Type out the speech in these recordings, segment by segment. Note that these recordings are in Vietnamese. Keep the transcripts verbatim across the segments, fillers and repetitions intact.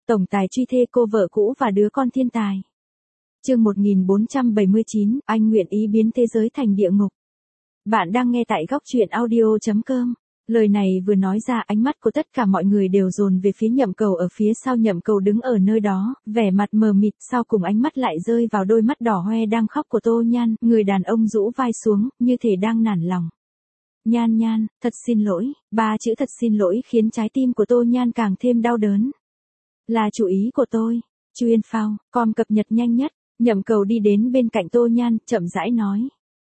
Tổng tài truy thê cô vợ cũ và đứa con thiên tài. Chương một nghìn bốn trăm bảy mươi chín, anh nguyện ý biến thế giới thành địa ngục. Bạn đang nghe tại góc truyện audio chấm com. Lời này vừa nói ra, ánh mắt của tất cả mọi người đều dồn về phía Nhậm Cầu. Ở phía sau Nhậm Cầu đứng ở nơi đó, vẻ mặt mờ mịt, sau cùng ánh mắt lại rơi vào đôi mắt đỏ hoe đang khóc của Tô Nhan. Người đàn ông rũ vai xuống, như thể đang nản lòng. Nhan Nhan, thật xin lỗi. Ba chữ thật xin lỗi khiến trái tim của Tô Nhan càng thêm đau đớn. Là chủ ý của tôi. Chuyên phao, com cập nhật nhanh nhất. Nhậm Cầu đi đến bên cạnh Tô Nhan, chậm rãi nói.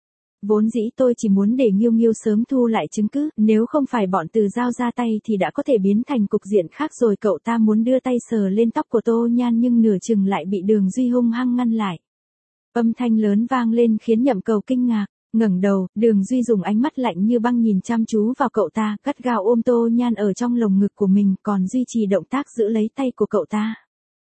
Vốn dĩ tôi chỉ muốn để Nghiêu Nghiêu sớm thu lại chứng cứ, nếu không phải bọn Từ Giao ra tay thì đã có thể biến thành cục diện khác rồi. Cậu ta muốn đưa tay sờ lên tóc của Tô Nhan nhưng nửa chừng lại bị Đường Duy hung hăng ngăn lại. Âm thanh lớn vang lên khiến Nhậm Cầu kinh ngạc, ngẩng đầu, Đường Duy dùng ánh mắt lạnh như băng nhìn chăm chú vào cậu ta, gắt gao ôm Tô Nhan ở trong lồng ngực của mình, còn duy trì động tác giữ lấy tay của cậu ta.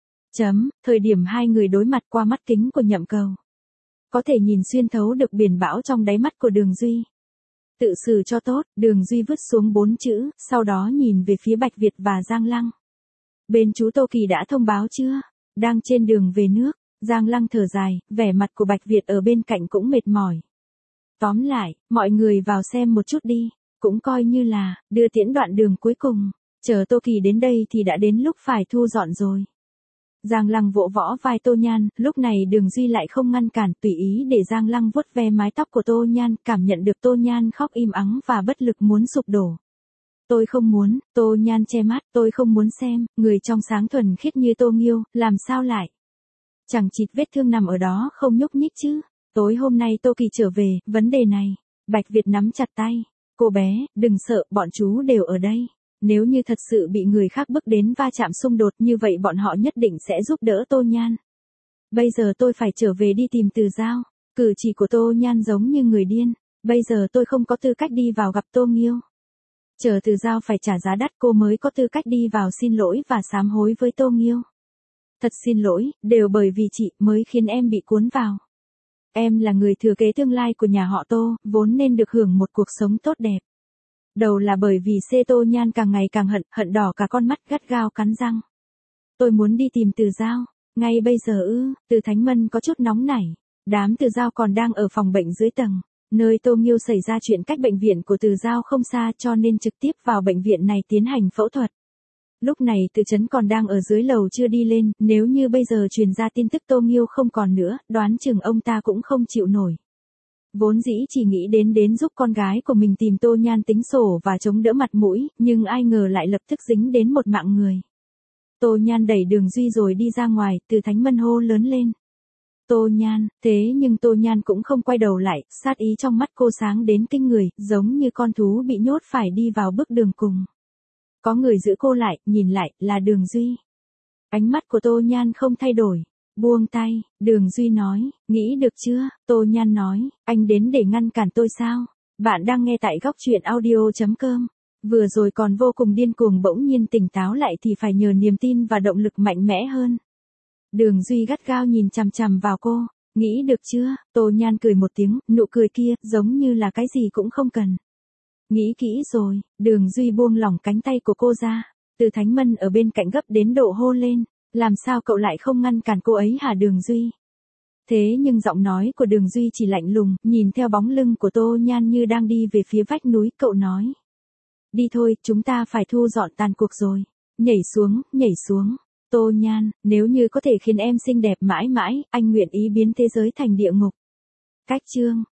Chấm, thời điểm hai người đối mặt qua mắt kính của Nhậm Cầu, có thể nhìn xuyên thấu được biển bão trong đáy mắt của Đường Duy. Tự xử cho tốt, Đường Duy vứt xuống bốn chữ, sau đó nhìn về phía Bạch Việt và Giang Lăng. Bên chú Tô Kỳ đã thông báo chưa? Đang trên đường về nước. Giang Lăng thở dài, vẻ mặt của Bạch Việt ở bên cạnh cũng mệt mỏi. Tóm lại, mọi người vào xem một chút đi, cũng coi như là đưa tiễn đoạn đường cuối cùng. Chờ Tô Kỳ đến đây thì đã đến lúc phải thu dọn rồi. Giang Lăng vỗ võ vai Tô Nhan, lúc này Đường Duy lại không ngăn cản, tùy ý để Giang Lăng vuốt ve mái tóc của Tô Nhan, cảm nhận được Tô Nhan khóc im ắng và bất lực muốn sụp đổ. Tôi không muốn. Tô Nhan che mắt, tôi không muốn xem, người trong sáng thuần khiết như Tô Nghiêu, làm sao lại chẳng chịt vết thương nằm ở đó không nhúc nhích chứ. Tối hôm nay Tô Kỳ trở về, vấn đề này. Bạch Việt nắm chặt tay. Cô bé, đừng sợ, bọn chú đều ở đây. Nếu như thật sự bị người khác bức đến va chạm xung đột như vậy bọn họ nhất định sẽ giúp đỡ Tô Nhan. Bây giờ tôi phải trở về đi tìm Từ Giao. Cử chỉ của Tô Nhan giống như người điên. Bây giờ tôi không có tư cách đi vào gặp Tô Nghiêu. Chờ Từ Giao phải trả giá đắt cô mới có tư cách đi vào xin lỗi và sám hối với Tô Nghiêu. Thật xin lỗi, đều bởi vì chị mới khiến em bị cuốn vào. Em là người thừa kế tương lai của nhà họ Tô, vốn nên được hưởng một cuộc sống tốt đẹp. Đầu là bởi vì C. Tô Nhan càng ngày càng hận, hận đỏ cả con mắt, gắt gao cắn răng. Tôi muốn đi tìm Từ Giao. Ngay bây giờ ư? Từ Thánh Mân có chút nóng nảy. Đám Từ Giao còn đang ở phòng bệnh dưới tầng, nơi Tô Nghiêu xảy ra chuyện, cách bệnh viện của Từ Giao không xa, cho nên trực tiếp vào bệnh viện này tiến hành phẫu thuật. Lúc này Từ Chấn còn đang ở dưới lầu chưa đi lên, nếu như bây giờ truyền ra tin tức Tô Nghiêu không còn nữa, đoán chừng ông ta cũng không chịu nổi. Vốn dĩ chỉ nghĩ đến đến giúp con gái của mình tìm Tô Nhan tính sổ và chống đỡ mặt mũi, nhưng ai ngờ lại lập tức dính đến một mạng người. Tô Nhan đẩy Đường Duy rồi đi ra ngoài, Từ Thánh Mân hô lớn lên. Tô Nhan, thế nhưng Tô Nhan cũng không quay đầu lại, sát ý trong mắt cô sáng đến kinh người, giống như con thú bị nhốt phải đi vào bước đường cùng. Có người giữ cô lại, nhìn lại, là Đường Duy. Ánh mắt của Tô Nhan không thay đổi. Buông tay, Đường Duy nói, nghĩ được chưa? Tô Nhan nói, anh đến để ngăn cản tôi sao? Bạn đang nghe tại góc truyện audio chấm com. Vừa rồi còn vô cùng điên cuồng, bỗng nhiên tỉnh táo lại thì phải nhờ niềm tin và động lực mạnh mẽ hơn. Đường Duy gắt gao nhìn chằm chằm vào cô, nghĩ được chưa? Tô Nhan cười một tiếng, nụ cười kia, giống như là cái gì cũng không cần. Nghĩ kỹ rồi. Đường Duy buông lỏng cánh tay của cô ra. Từ Thánh Mân ở bên cạnh gấp đến độ hô lên. Làm sao cậu lại không ngăn cản cô ấy hả Đường Duy? Thế nhưng giọng nói của Đường Duy chỉ lạnh lùng, nhìn theo bóng lưng của Tô Nhan như đang đi về phía vách núi, cậu nói. Đi thôi, chúng ta phải thu dọn tàn cuộc rồi. Nhảy xuống, nhảy xuống. Tô Nhan, nếu như có thể khiến em xinh đẹp mãi mãi, anh nguyện ý biến thế giới thành địa ngục. Cách chương.